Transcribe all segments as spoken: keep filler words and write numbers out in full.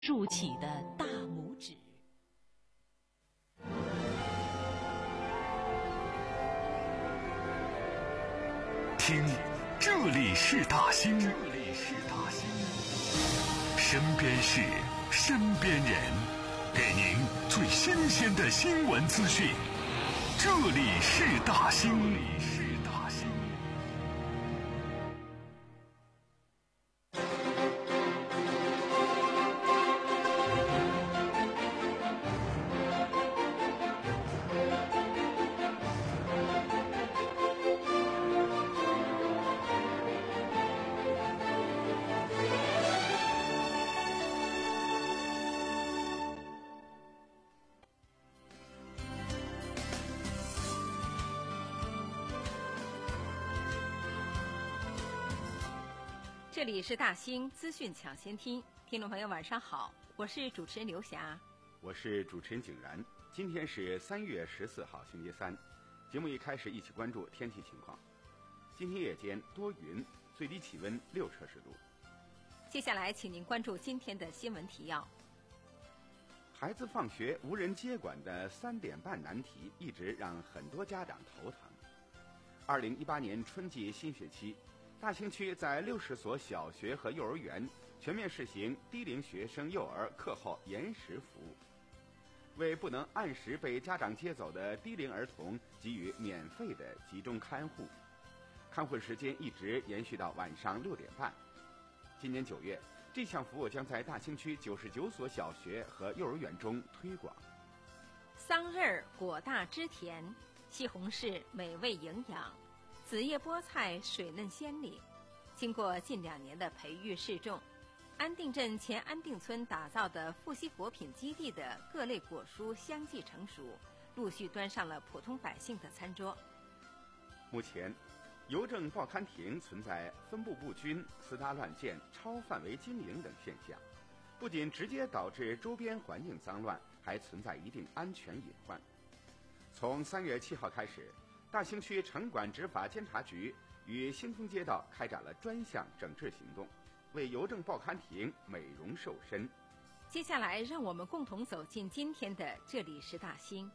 竖起的大拇指。 听，这里是大兴，这里是大兴，身边事，身边人，给您最新鲜的新闻资讯。这里是大兴，这里是大兴。 这里是大兴资讯抢先听，听众朋友晚上好，我是主持人刘霞， 我是主持人景然。今天是三月十四号星期三，节目一开始一起关注天气情况。今天夜间多云，最低气温六摄氏度。 接下来请您关注今天的新闻提要。 孩子放学无人接管的三点半难题一直让很多家长头疼。二零一八年春季新学期，大兴区在六十所小学和幼儿园全面试行低龄学生幼儿课后延时服务，为不能按时被家长接走的低龄儿童给予免费的集中看护，看护时间一直延续到晚上六点半。今年九月，这项服务将在大兴区九十九所小学和幼儿园中推广。 桑葚儿果大枝甜，西红柿美味营养，紫叶菠菜水嫩鲜丽。经过近两年的培育试种，安定镇前安定村打造的富硒果品基地的各类果蔬相继成熟，陆续端上了普通百姓的餐桌。 目前，邮政报刊亭存在分布不均、私搭乱建、超范围经营等现象，不仅直接导致周边环境脏乱，还存在一定安全隐患。从三月七号开始，大兴区城管执法监察局与新丰街道开展了专项整治行动，为邮政报刊亭美容瘦身。 接下来，让我们共同走进今天的这里是大兴。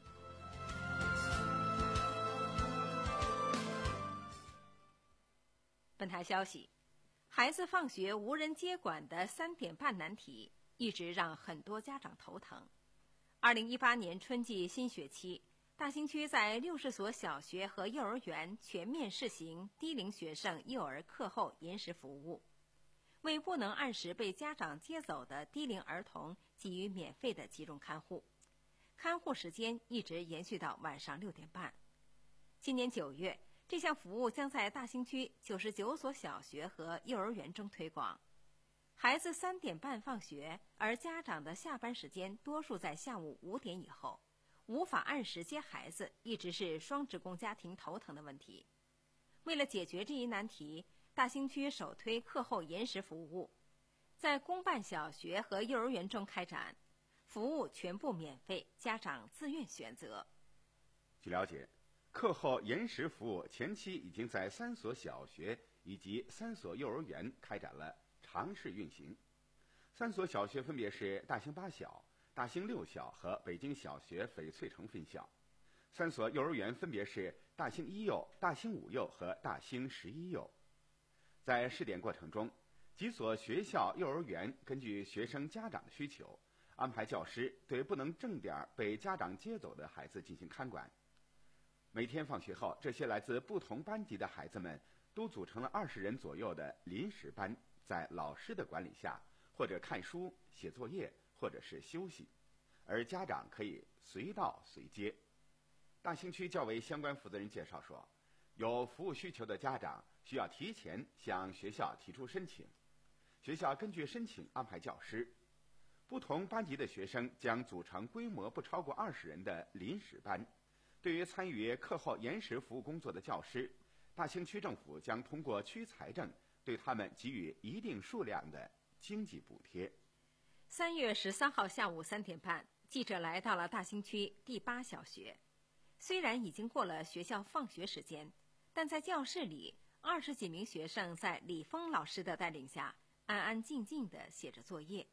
本台消息，孩子放学无人接管的三点半难题一直让很多家长头疼。二零一八年春季新学期，大兴区在六十所小学和幼儿园全面试行低龄学生幼儿课后延时服务，为不能按时被家长接走的低龄儿童给予免费的集中看护，看护时间一直延续到晚上六点半。今年九月，这项服务将在大兴区九十九所小学和幼儿园中推广。孩子三点半放学，而家长的下班时间多数在下午五点以后，无法按时接孩子，一直是双职工家庭头疼的问题。为了解决这一难题，大兴区首推课后延时服务，在公办小学和幼儿园中开展，服务全部免费，家长自愿选择。 据了解，课后延时服务前期已经在三所小学以及三所幼儿园开展了尝试运行。三所小学分别是大兴八小、大兴六小和北京小学翡翠城分校，三所幼儿园分别是大兴一幼、大兴五幼和大兴十一幼。在试点过程中，几所学校幼儿园根据学生家长的需求，安排教师对不能正点被家长接走的孩子进行看管。每天放学后，这些来自不同班级的孩子们都组成了二十人左右的临时班，在老师的管理下，或者看书、写作业，或者是休息，而家长可以随到随接。大兴区教委相关负责人介绍说，有服务需求的家长需要提前向学校提出申请，学校根据申请安排教师。不同班级的学生将组成规模不超过二十人的临时班。对于参与课后延时服务工作的教师，大兴区政府将通过区财政对他们给予一定数量的经济补贴。 三月十三号下午三点半，记者来到了大兴区第八小学。虽然已经过了学校放学时间，但在教室里，二十几名学生在李峰老师的带领下，安安静静地写着作业。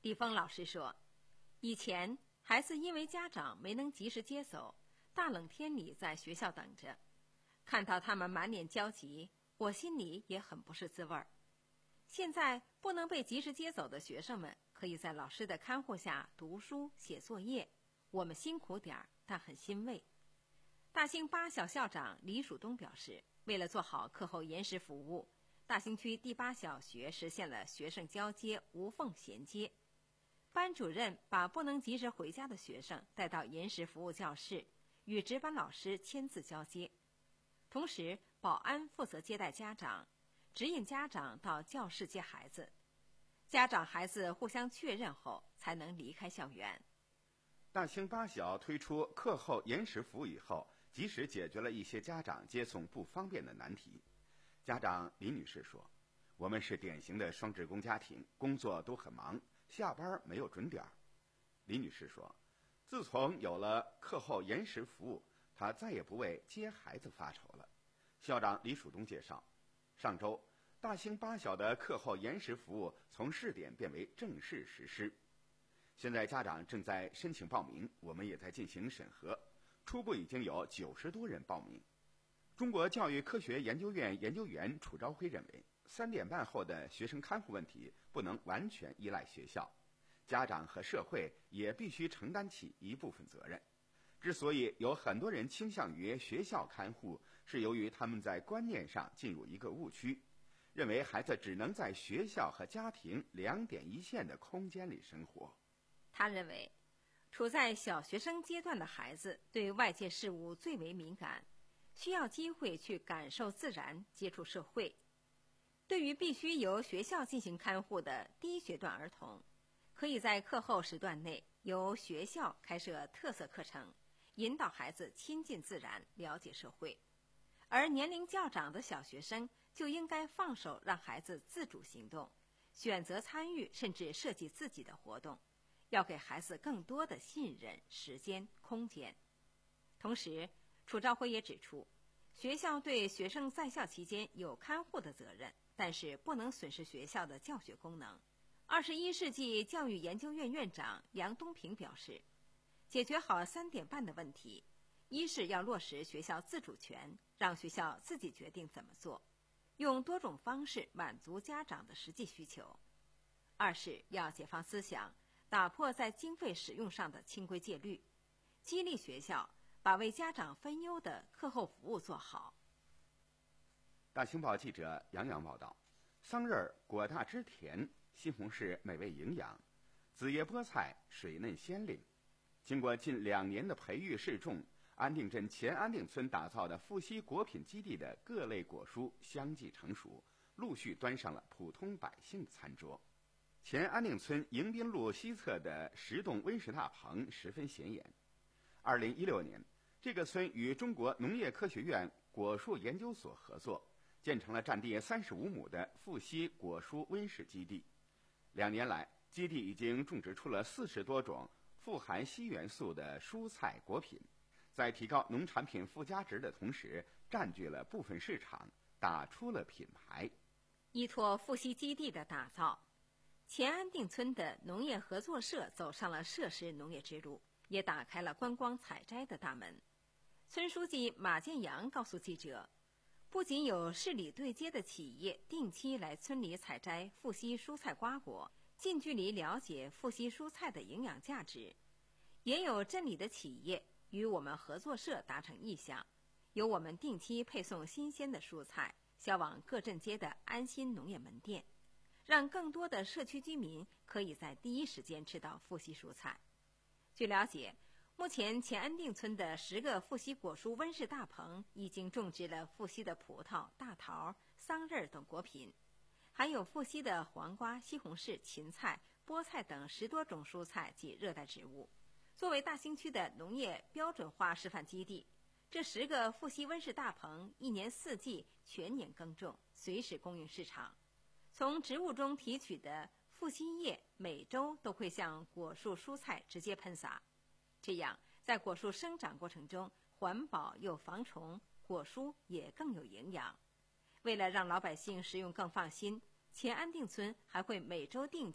李峰老师说，以前孩子因为家长没能及时接走，大冷天里在学校等着，看到他们满脸焦急，我心里也很不是滋味儿。现在不能被及时接走的学生们，可以在老师的看护下读书写作业，我们辛苦点儿，但很欣慰。大兴八小校长李曙东表示，为了做好课后延时服务，大兴区第八小学实现了学生交接无缝衔接。班主任把不能及时回家的学生带到延时服务教室，与值班老师签字交接。同时，保安负责接待家长，指引家长到教室接孩子，家长孩子互相确认后才能离开校园。 大兴八小推出课后延时服务以后，及时解决了一些家长接送不方便的难题。家长李女士说，我们是典型的双职工家庭，工作都很忙，下班没有准点。李女士说，自从有了课后延时服务，她再也不为接孩子发愁了。校长李曙东介绍，上周大兴八小的课后延时服务从试点变为正式实施，现在家长正在申请报名，我们也在进行审核，初步已经有九十多人报名。中国教育科学研究院研究员楚朝辉认为，三点半后的学生看护问题不能完全依赖学校，家长和社会也必须承担起一部分责任。之所以有很多人倾向于学校看护，是由于他们在观念上进入一个误区，认为孩子只能在学校和家庭两点一线的空间里生活。 他认为，处在小学生阶段的孩子对外界事物最为敏感，需要机会去感受自然，接触社会。对于必须由学校进行看护的低学段儿童，可以在课后时段内由学校开设特色课程，引导孩子亲近自然，了解社会。而年龄较长的小学生就应该放手让孩子自主行动，选择参与甚至设计自己的活动，要给孩子更多的信任、时间、空间。同时，楚朝辉也指出，学校对学生在校期间有看护的责任，但是不能损失学校的教学功能。二十一世纪教育研究院院长杨东平表示，解决好三点半的问题，一是要落实学校自主权，让学校自己决定怎么做，用多种方式满足家长的实际需求；二是要解放思想，打破在经费使用上的清规戒律，激励学校把为家长分忧的课后服务做好。 大兴报记者杨洋报道，桑葚果大汁甜，西红柿美味营养，紫叶菠菜水嫩鲜灵。经过近两年的培育试种，安定镇前安定村打造的富硒果品基地的各类果蔬相继成熟，陆续端上了普通百姓的餐桌。前安定村迎宾路西侧的十栋温室大棚十分显眼。二零一六年，这个村与中国农业科学院果树研究所合作，建成了占地三十五亩的富硒果蔬温室基地。两年来，基地已经种植出了四十多种富含硒元素的蔬菜果品，在提高农产品附加值的同时，占据了部分市场，打出了品牌。 依托富硒基地的打造，前安定村的农业合作社走上了设施农业之路，也打开了观光采摘的大门。村书记马建阳告诉记者，不仅有市里对接的企业定期来村里采摘富硒蔬菜瓜果，近距离了解富硒蔬菜的营养价值，也有镇里的企业与我们合作社达成意向，由我们定期配送新鲜的蔬菜销往各镇街的安心农业门店，让更多的社区居民可以在第一时间吃到富硒蔬菜。据了解，目前前安定村的十个富硒果蔬温室大棚已经种植了富硒的葡萄、大桃、桑葚等果品，含有富硒的黄瓜、西红柿、芹菜、菠菜等十多种蔬菜及热带植物。作为大兴区的农业标准化示范基地，这十个富硒温室大棚一年四季全年耕种，随时供应市场。从植物中提取的富硒液每周都会向果树蔬菜直接喷洒，这样在果树生长过程中环保又防虫，果蔬也更有营养。为了让老百姓食用更放心，前安定村还会每周定期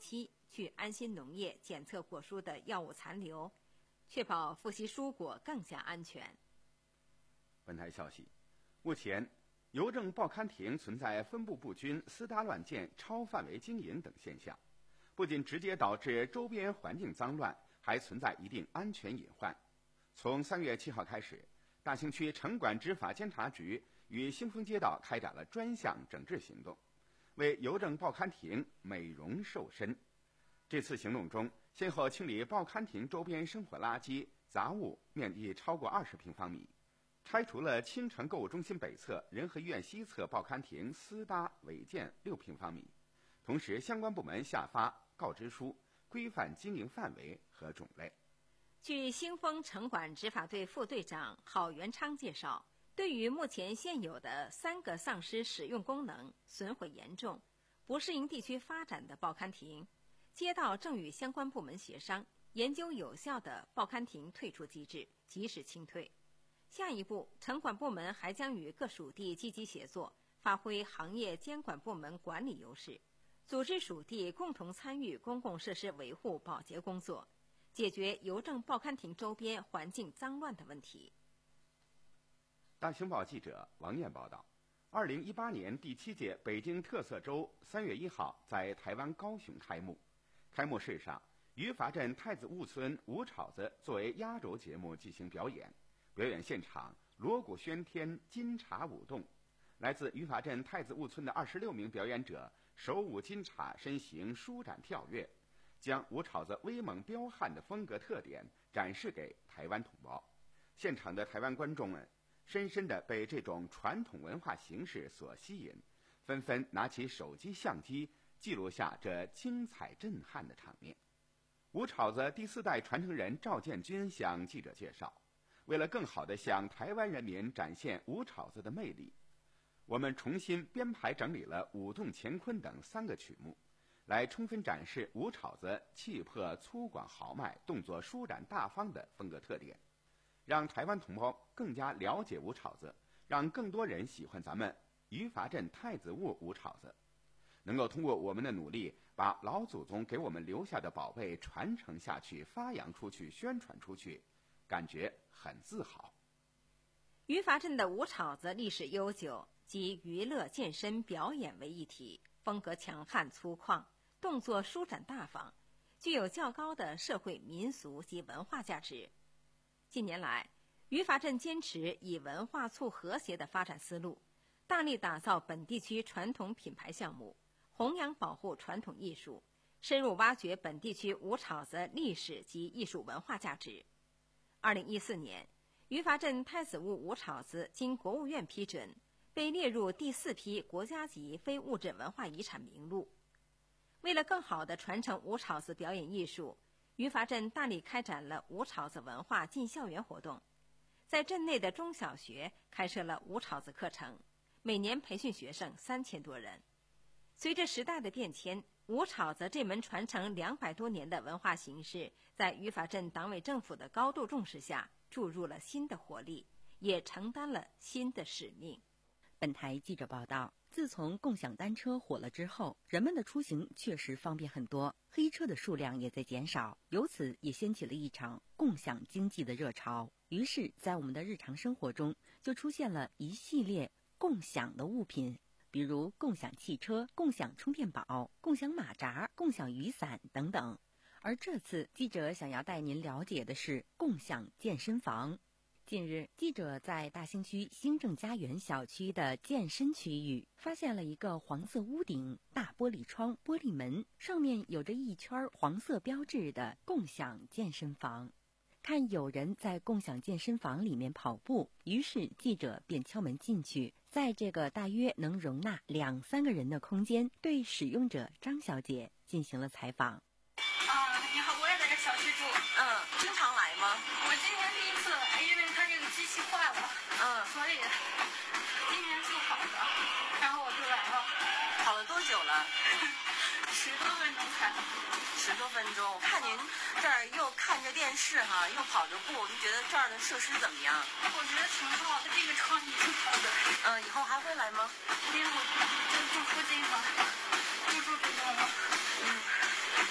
去安心农业检测果蔬的药物残留，确保富硒蔬果更加安全。 本台消息，目前邮政报刊亭存在分布不均、私搭乱建、超范围经营等现象，不仅直接导致周边环境脏乱，还存在一定安全隐患。从三月七号开始，大兴区城管执法监察局与兴丰街道开展了专项整治行动，为邮政报刊亭美容瘦身。这次行动中，先后清理报刊亭周边生活垃圾、杂物面积超过二十平方米，拆除了青城购物中心北侧、仁和医院西侧报刊亭私搭违建六平方米。同时，相关部门下发告知书，规范经营范围和种类。 据兴丰城管执法队副队长郝元昌介绍，对于目前现有的三个丧失使用功能、损毁严重、不适应地区发展的报刊亭，街道正与相关部门协商，研究有效的报刊亭退出机制，及时清退。下一步，城管部门还将与各属地积极协作，发挥行业监管部门管理优势，组织属地共同参与公共设施维护保洁工作，解决邮政报刊亭周边环境脏乱的问题。 大兴报记者王艳报道，二零一八年第七届北京特色周三月一号在台湾高雄开幕。开幕式上，于法镇太子坞村吴炒子作为压轴节目进行表演，表演现场锣鼓喧天，金镲舞动。来自于法镇太子坞村的二十六名表演者手舞金镲，身形舒展跳跃，将吴炒子威猛彪悍的风格特点展示给台湾同胞。现场的台湾观众们深深地被这种传统文化形式所吸引，纷纷拿起手机相机记录下这精彩震撼的场面。吴炒子第四代传承人赵建军向记者介绍，为了更好地向台湾人民展现吴炒子的魅力，我们重新编排整理了舞动乾坤等三个曲目，来充分展示吴炒子气魄粗犷豪迈、动作舒展大方的风格特点，让台湾同胞更加了解吴炒子，让更多人喜欢咱们于法镇太子坞吴炒子，能够通过我们的努力，把老祖宗给我们留下的宝贝传承下去、发扬出去、宣传出去，感觉很自豪。 于法镇的吴炒子历史悠久，集娱乐、健身、表演为一体，风格强悍粗犷，动作舒展大方，具有较高的社会民俗及文化价值。近年来，于法镇坚持以文化促和谐的发展思路，大力打造本地区传统品牌项目，弘扬保护传统艺术，深入挖掘本地区吴炒子历史及艺术文化价值。二零一四年，于法镇太子坞吴炒子经国务院批准，被列入第四批国家级非物质文化遗产名录。为了更好地传承吴炒子表演艺术，于法镇大力开展了吴炒子文化进校园活动，在镇内的中小学开设了吴炒子课程，每年培训学生三千多人。随着时代的变迁，吴炒子这门传承两百多年的文化形式，在于法镇党委政府的高度重视下，注入了新的活力，也承担了新的使命。 本台记者报道，自从共享单车火了之后，人们的出行确实方便很多，黑车的数量也在减少，由此也掀起了一场共享经济的热潮。于是，在我们的日常生活中，就出现了一系列共享的物品，比如共享汽车、共享充电宝、共享马扎、共享雨伞等等。而这次记者想要带您了解的是共享健身房。近日，记者在大兴区兴正家园小区的健身区域发现了一个黄色屋顶、大玻璃窗、玻璃门，上面有着一圈黄色标志的共享健身房。看有人在共享健身房里面跑步，于是记者便敲门进去，在这个大约能容纳两三个人的空间，对使用者张小姐进行了采访。 啊，你好，我也在这小区住。 嗯，经常来吗？ 我今年第一次来，因为它这个机器坏了， 嗯， 所以今年做好的，然后我就来了。 跑了多久了？ 十多分钟才。 十多分钟。我看您这儿又看着电视哈，又跑着步，您觉得这儿的设施怎么样？ 我觉得挺好的，这个场地挺好的。 嗯，以后还会来吗？ 因为我就住附近嘛，就住这栋了。 嗯。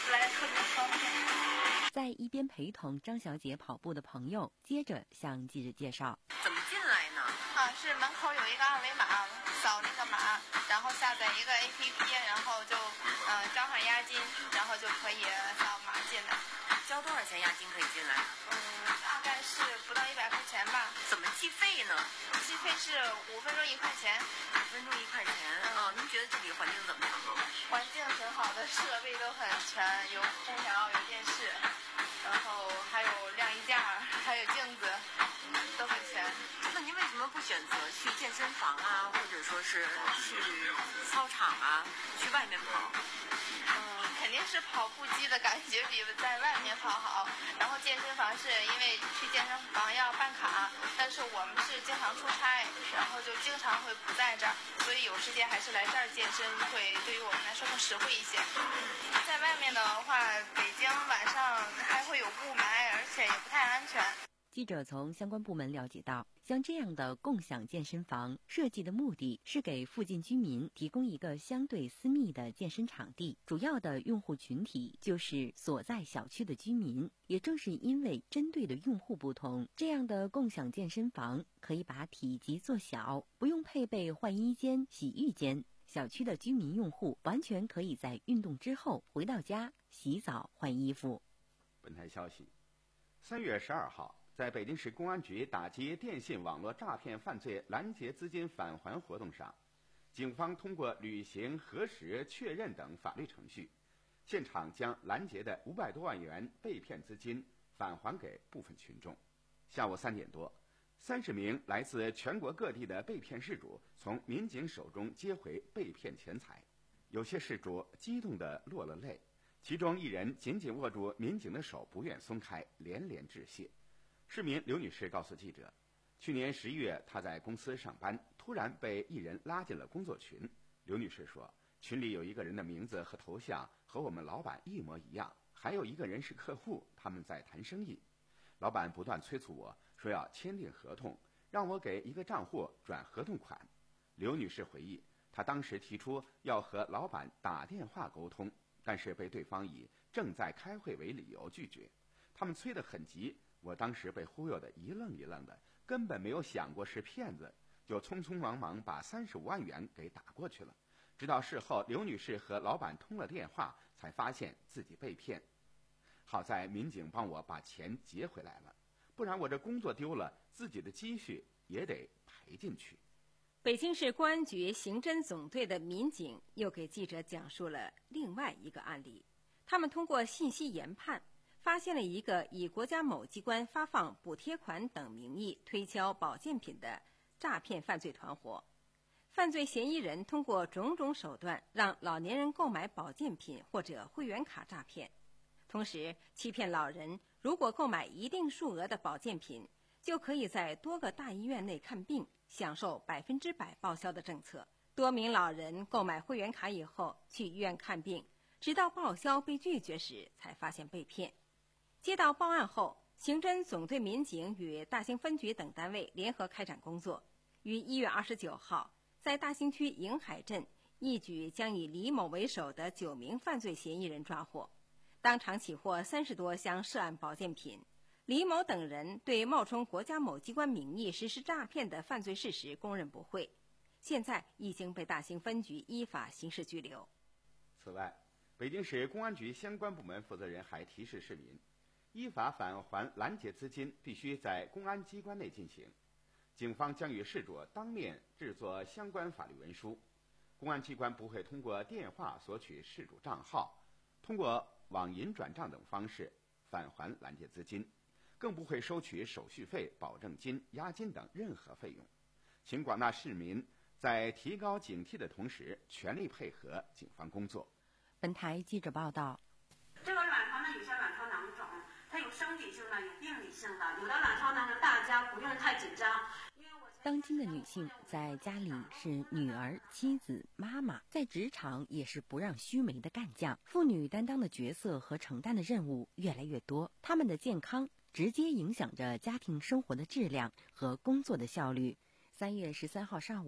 来特别方便。 在一边陪同张小姐跑步的朋友，接着向记者介绍： 怎么进来呢？ 啊，是门口有一个二维码，扫那个码，然后下载一个 A P P， 然后就嗯、呃、交上押金，然后就可以扫码进来。 交多少钱押金可以进来？ 嗯，大概是不到一百块钱吧。 怎么计费呢？ 计费是五分钟一块钱。 五分钟一块钱啊、哦？您觉得这里环境怎么样？ 环境挺好的，设备都很全，有空调，有电视，然后还有晾衣架，还有镜子，都很全。 那您为什么不选择去健身房啊，或者说是去操场啊，去外面跑？ 嗯，肯定是跑步机的感觉比在外面跑好。然后健身房是因为去健身房要办卡，但是我们是经常出差，然后就经常会不在这儿，所以有时间还是来这儿健身会对于我们来说更实惠一些。在外面的话，北京晚上还会有雾霾，而且也不太安全。 记者从相关部门了解到，像这样的共享健身房设计的目的是给附近居民提供一个相对私密的健身场地，主要的用户群体就是所在小区的居民。也正是因为针对的用户不同，这样的共享健身房可以把体积做小，不用配备换衣间、洗浴间，小区的居民用户完全可以在运动之后回到家洗澡换衣服。 本台消息，三月十二号，在北京市公安局打击电信网络诈骗犯罪拦截资金返还活动上，警方通过履行核实、确认等法律程序，现场将拦截的五百多万元被骗资金返还给部分群众。下午三点多，三十名来自全国各地的被骗事主从民警手中接回被骗钱财，有些事主激动地落了泪，其中一人紧紧握住民警的手不愿松开，连连致谢。市民刘女士告诉记者，去年十一月她在公司上班，突然被一人拉进了工作群。刘女士说，群里有一个人的名字和头像和我们老板一模一样，还有一个人是客户，他们在谈生意。老板不断催促我说要签订合同，让我给一个账户转合同款。刘女士回忆，她当时提出要和老板打电话沟通，但是被对方以正在开会为理由拒绝。他们催得很急，我当时被忽悠得一愣一愣的，根本没有想过是骗子，就匆匆忙忙把三十五万元给打过去了。直到事后刘女士和老板通了电话，才发现自己被骗。好在民警帮我把钱结回来了，不然我这工作丢了，自己的积蓄也得赔进去。 北京市公安局刑侦总队的民警又给记者讲述了另外一个案例，他们通过信息研判，发现了一个以国家某机关发放补贴款等名义推销保健品的诈骗犯罪团伙。犯罪嫌疑人通过种种手段让老年人购买保健品或者会员卡诈骗，同时欺骗老人如果购买一定数额的保健品，就可以在多个大医院内看病，享受百分之百报销的政策。多名老人购买会员卡以后去医院看病，直到报销被拒绝时才发现被骗。接到报案后，刑侦总队民警与大兴分局等单位联合开展工作，于一月二十九号在大兴区迎海镇一举将以李某为首的九名犯罪嫌疑人抓获，当场起获三十多箱涉案保健品。李某等人对冒充国家某机关名义实施诈骗的犯罪事实供认不讳，现在已经被大兴分局依法刑事拘留。 此外，北京市公安局相关部门负责人还提示市民，依法返还拦截资金必须在公安机关内进行，警方将与事主当面制作相关法律文书，公安机关不会通过电话索取事主账号，通过网银转账等方式返还拦截资金，更不会收取手续费、保证金、押金等任何费用。请广大市民在提高警惕的同时，全力配合警方工作。 本台记者报道， 这个卵巢呢，有些卵巢囊肿，它有生理性的，有病理性的。有的卵巢囊呢，大家不用太紧张。 当今的女性在家里是女儿、妻子、妈妈，在职场也是不让须眉的干将。妇女担当的角色和承担的任务越来越多，她们的健康直接影响着家庭生活的质量和工作的效率。三月十三号上午，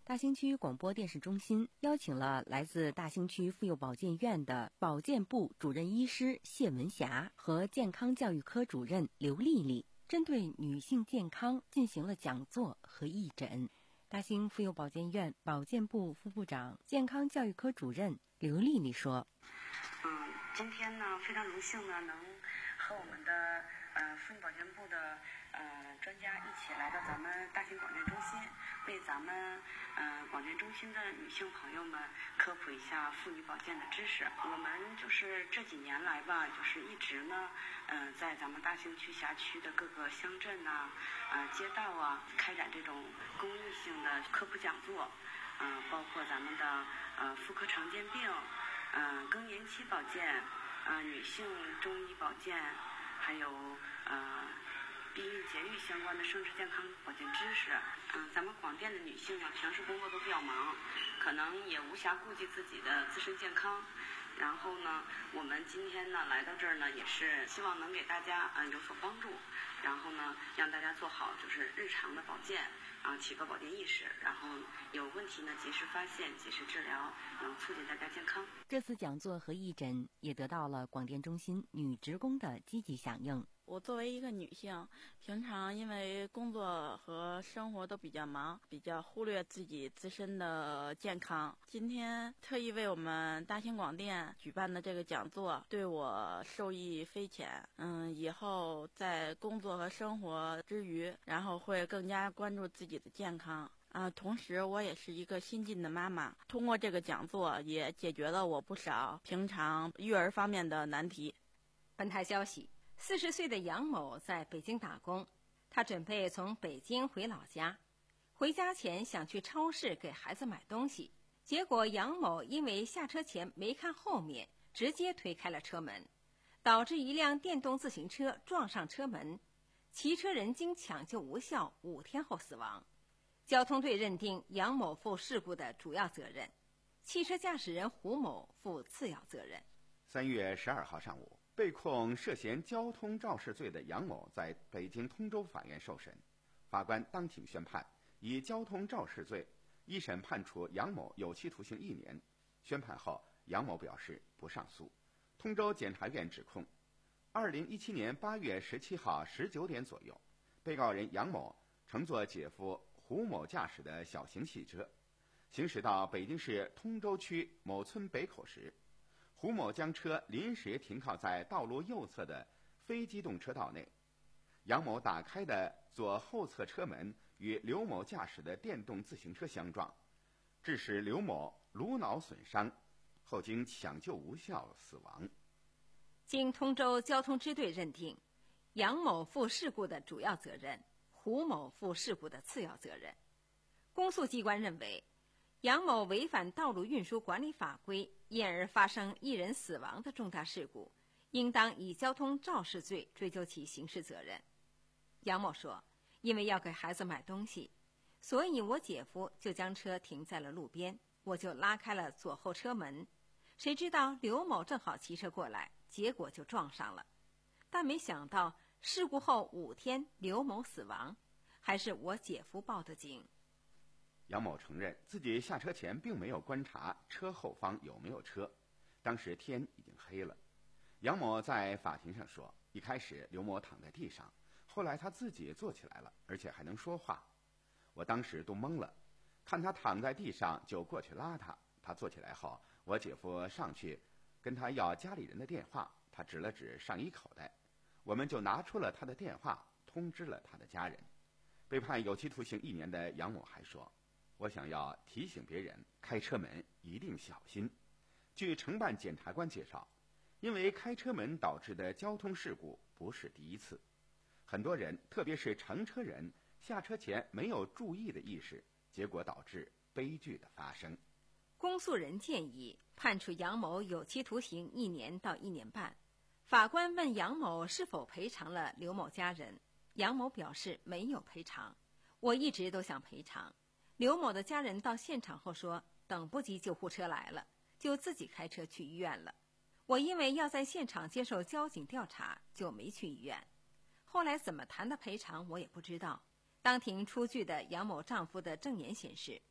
大兴区广播电视中心邀请了来自大兴区妇幼保健院的保健部主任医师谢文霞和健康教育科主任刘丽丽，针对女性健康进行了讲座和义诊。大兴妇幼保健院保健部副部长、健康教育科主任刘丽丽说：“ 嗯，今天呢，非常荣幸呢，能和我们的呃妇女保健部的呃专家一起来到咱们大兴广电中心，为咱们呃广电中心的女性朋友们科普一下妇女保健的知识。我们就是这几年来吧，就是一直呢，嗯、呃，在咱们大兴区辖区的各个乡镇呐、呃街道啊，开展这种公益性的科普讲座，嗯、呃，包括咱们的呃妇科常见病，嗯、呃，更年期保健，呃，女性中医保健，还有呃。避孕节育相关的生殖健康保健知识。嗯，咱们广电的女性呢，平时工作都比较忙，可能也无暇顾及自己的自身健康。然后呢，我们今天呢来到这儿呢，也是希望能给大家嗯、呃、有所帮助，然后呢让大家做好就是日常的保健，啊，起个保健意识，然后有问题呢及时发现、及时治疗，能促进大家健康。 这次讲座和义诊也得到了广电中心女职工的积极响应。 我作为一个女性，平常因为工作和生活都比较忙，比较忽略自己自身的健康。今天特意为我们大兴广电举办的这个讲座，对我受益匪浅。嗯，以后在工作和生活之余，然后会更加关注自己的健康。啊，同时我也是一个新晋的妈妈，通过这个讲座也解决了我不少平常育儿方面的难题。 本台消息。四十岁的杨某在北京打工，他准备从北京回老家。回家前想去超市给孩子买东西，结果杨某因为下车前没看后面，直接推开了车门，导致一辆电动自行车撞上车门，骑车人经抢救无效，五天后死亡。交通队认定杨某负事故的主要责任，汽车驾驶人胡某负次要责任。 三月十二号上午。被控涉嫌交通肇事罪的杨某在北京通州法院受审，法官当庭宣判，以交通肇事罪，一审判处杨某有期徒刑一年。宣判后，杨某表示不上诉。通州检察院指控，二零一七年八月十七号十九点左右，被告人杨某乘坐姐夫胡某驾驶的小型汽车，行驶到北京市通州区某村北口时，胡某将车临时停靠在道路右侧的非机动车道内，杨某打开的左后侧车门与刘某驾驶的电动自行车相撞，致使刘某颅脑损伤，后经抢救无效死亡。 经通州交通支队认定，杨某负事故的主要责任，胡某负事故的次要责任。公诉机关认为，杨某违反道路运输管理法规，因而发生一人死亡的重大事故，应当以交通肇事罪追究其刑事责任。杨某说，因为要给孩子买东西，所以我姐夫就将车停在了路边，我就拉开了左后车门，谁知道刘某正好骑车过来，结果就撞上了。但没想到事故后五天刘某死亡，还是我姐夫报的警。 杨某承认自己下车前并没有观察车后方有没有车，当时天已经黑了。杨某在法庭上说，一开始刘某躺在地上，后来他自己坐起来了，而且还能说话。我当时都懵了，看他躺在地上就过去拉他，他坐起来后，我姐夫上去跟他要家里人的电话，他指了指上衣口袋，我们就拿出了他的电话，通知了他的家人。被判有期徒刑一年的杨某还说，我想要提醒别人，开车门一定小心。据承办检察官介绍，因为开车门导致的交通事故不是第一次，很多人，特别是乘车人，下车前没有注意的意识，结果导致悲剧的发生。 公诉人建议判处杨某有期徒刑一年到一年半。法官问杨某是否赔偿了刘某家人，杨某表示没有赔偿。我一直都想赔偿。刘某的家人到现场后说，等不及救护车来了，就自己开车去医院了。我因为要在现场接受交警调查，就没去医院。后来怎么谈的赔偿我也不知道。当庭出具的杨某丈夫的证言显示，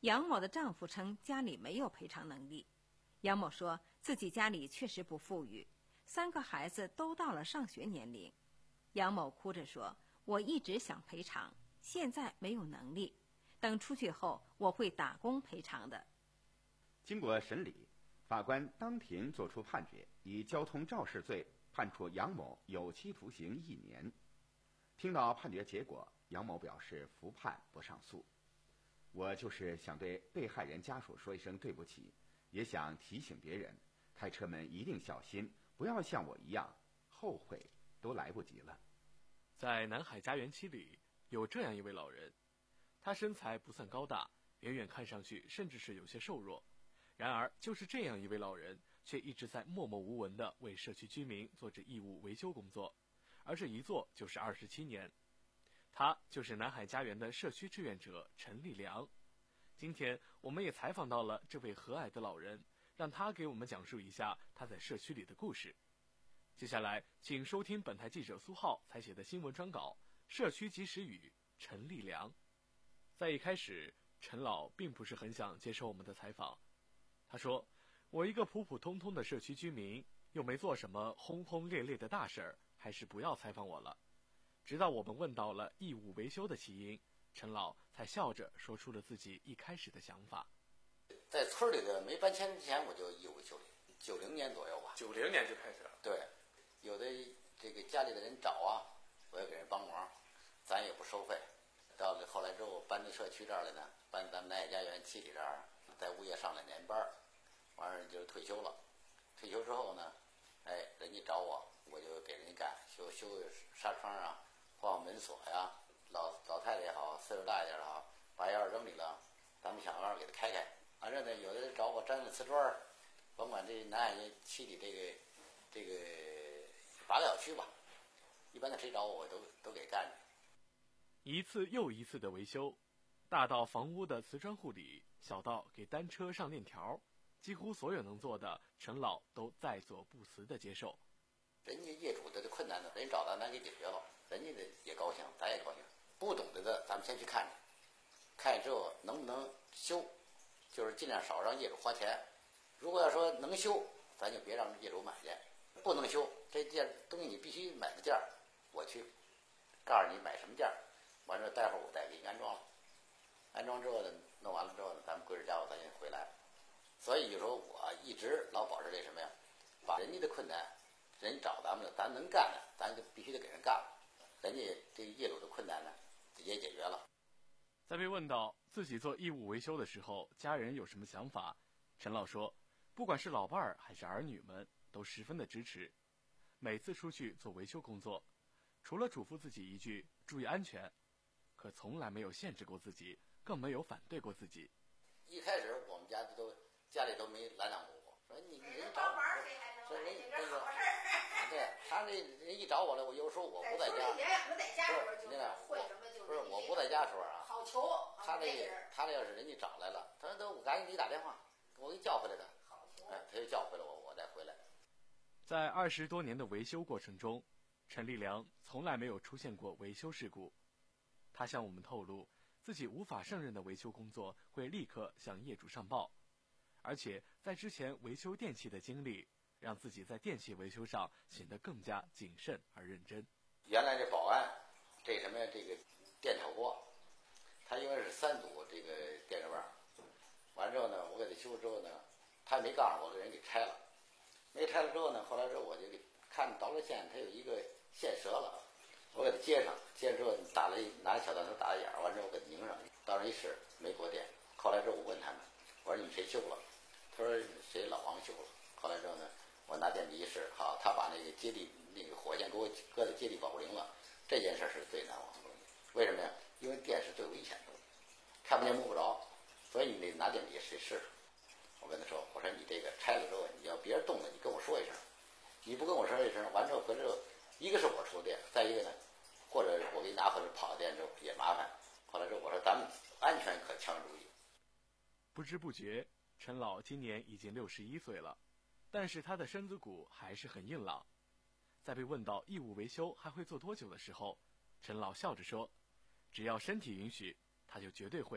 杨某的丈夫称家里没有赔偿能力。杨某说自己家里确实不富裕，三个孩子都到了上学年龄。杨某哭着说，我一直想赔偿，现在没有能力，等出去后我会打工赔偿的。 经过审理，法官当庭作出判决，以交通肇事罪判处杨某有期徒刑一年。听到判决结果，杨某表示服判不上诉。我就是想对被害人家属说一声对不起，也想提醒别人，开车们一定小心，不要像我一样，后悔都来不及了。 在南海家园期里，有这样一位老人，他身材不算高大，远远看上去甚至是有些瘦弱。然而，就是这样一位老人，却一直在默默无闻地为社区居民做着义务维修工作，而这一做就是二十七年。他就是南海家园的社区志愿者陈立良。今天我们也采访到了这位和蔼的老人，让他给我们讲述一下他在社区里的故事。接下来请收听本台记者苏浩采写的新闻专稿《社区及时雨》陈立良。在一开始，陈老并不是很想接受我们的采访。他说，我一个普普通通的社区居民，又没做什么轰轰烈烈的大事儿，还是不要采访我了。直到我们问到了义务维修的起因，陈老才笑着说出了自己一开始的想法。 在村里的没搬迁之前，我就义务维修了，九零年左右吧。 九零年就开始了。 对，有的这个家里的人找啊，我也给人帮忙，咱也不收费。到了后来之后，搬到社区这儿来呢，搬咱们南海家园七里这儿，在物业上两年班，完事就退休了。退休之后呢，哎，人家找我，我就给人家干，修修纱窗啊，换换门锁呀，老老太太也好，岁数大一点也好，把钥匙扔里了，咱们想办法给他开开。完事呢，有的人找我粘了瓷砖，甭管这南海七里这个这个八个小区吧，一般的谁找我，我都都给干。 一次又一次的维修，大到房屋的瓷砖护理，小到给单车上链条，几乎所有能做的，陈老都在所不辞的接受。 人家业主的困难呢，人找咱咱给解决了，人家的也高兴，咱也高兴。不懂得的，咱们先去看着，看之后能不能修，就是尽量少让业主花钱。如果要说能修，咱就别让业主买去；不能修，这件东西你必须买的件儿，我去告诉你买什么件儿，完了待会儿我再给你安装了。安装之后呢，弄完了之后呢，咱们归置家伙咱就回来。所以就说我一直老保持这什么呀，把人家的困难，人家找咱们了，咱能干的，咱就必须得给人干了。人家这个业主的困难呢，也解决了。 在被问到自己做义务维修的时候，家人有什么想法，陈老说，不管是老伴儿还是儿女们，都十分的支持。每次出去做维修工作，除了嘱咐自己一句注意安全，可从来没有限制过自己，更没有反对过自己。 一开始我们家都家里都没拦挡过我，说你人找我，说人那个，对他那人一找我了，我有时候我不在家，不是那我不是我不在家时候啊， 好求他这他这要是人家找来了，他说都我赶紧给你打电话，我给你叫回来的，哎，他就叫回来我，我再回来。 在二十多年的维修过程中，陈立良从来没有出现过维修事故。他向我们透露，自己无法胜任的维修工作会立刻向业主上报，而且在之前维修电器的经历，让自己在电器维修上显得更加谨慎而认真。 原来这保安，这什么呀？这个电炒锅，他因为是三组这个电热棒，完之后呢，我给他修之后呢，他也没告诉我，给人给拆了。没拆了之后呢，后来之后我就给看导热线，它有一个线折了，我给它接上，接上之后打了一拿小弹头打了眼儿，完之后我给它拧上，到那一试没过电。后来之后我问他们，我说你们谁修了？他说谁老王修了。后来之后呢，我拿电笔一试，好，他把那个接地那个火线给我搁在接地保护铃了。这件事是最难忘的东西，为什么呀？因为电是最危险的东西，看不见摸不着，所以你得拿电笔试试。我跟他说，我说你这个拆了之后，你要别人动了，你跟我说一声，你不跟我说一声，完之后回来之后，一个是我出电，再一个呢，或者我给你拿回来跑电之后也麻烦。后来之后我说咱们安全可强注意。 不知不觉，陈老今年已经六十一岁了，但是他的身子骨还是很硬朗。在被问到义务维修还会做多久的时候，陈老笑着说，只要身体允许，他就绝对会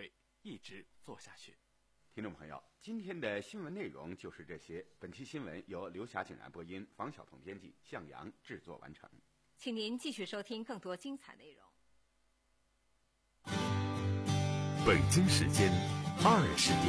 一直做下去。 听众朋友，今天的新闻内容就是这些。本期新闻由刘霞景然播音，房晓彤编辑，向阳制作完成。 请您继续收听更多精彩内容。 北京时间二十点。